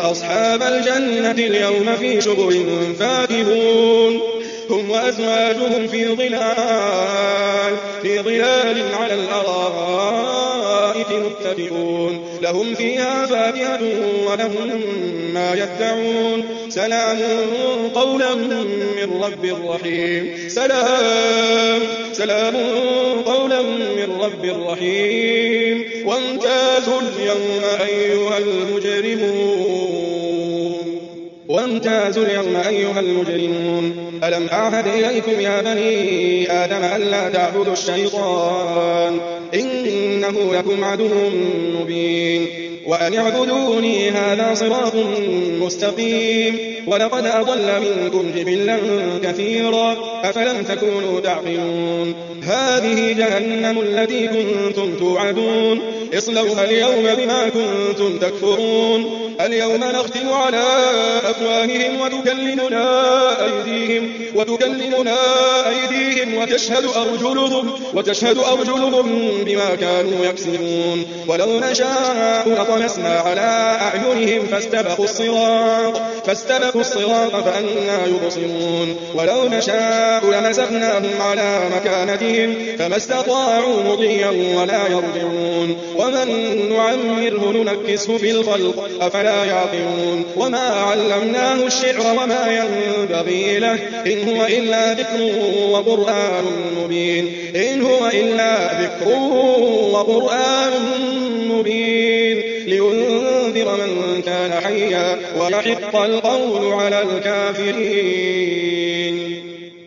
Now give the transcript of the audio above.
أصحاب الجنة اليوم في شغل فاكهون هم وأزواجهم في ظلال على الأرائك متكئون لهم فيها فاكهة ولهم ما يدعون سلام قولا من رب رحيم سلام قولا من رب رحيم وامتازوا اليوم أيها المجرمون ألم أعهد إليكم يا بني آدم ألا تعبدوا الشيطان إنه لكم عدو مبين وأن اعبدوني هذا صراط مستقيم ولقد أضل منكم جبلا كثيرا أفلم تكونوا تعقلون هذه جهنم التي كنتم توعدون اصلوها اليوم بما كنتم تكفرون اليوم نختم على أفواههم وتكلمنا أيديهم وتشهد أرجلهم بما كانوا يكسبون ولو نشاء لطمسنا على أعينهم فاستبقوا الصراط فأنى يبصرون ولو نشاء لمسخناهم على مكانتهم فما استطاعوا مضيا ولا يرجعون ومن نعمره ننكسه في الخلق أفلا يعقلون وما علمناه الشعر وما ينبغي له إن هو إلا ذكر وقرآن مبين لينذر من كان حيا ويحق القول على الكافرين.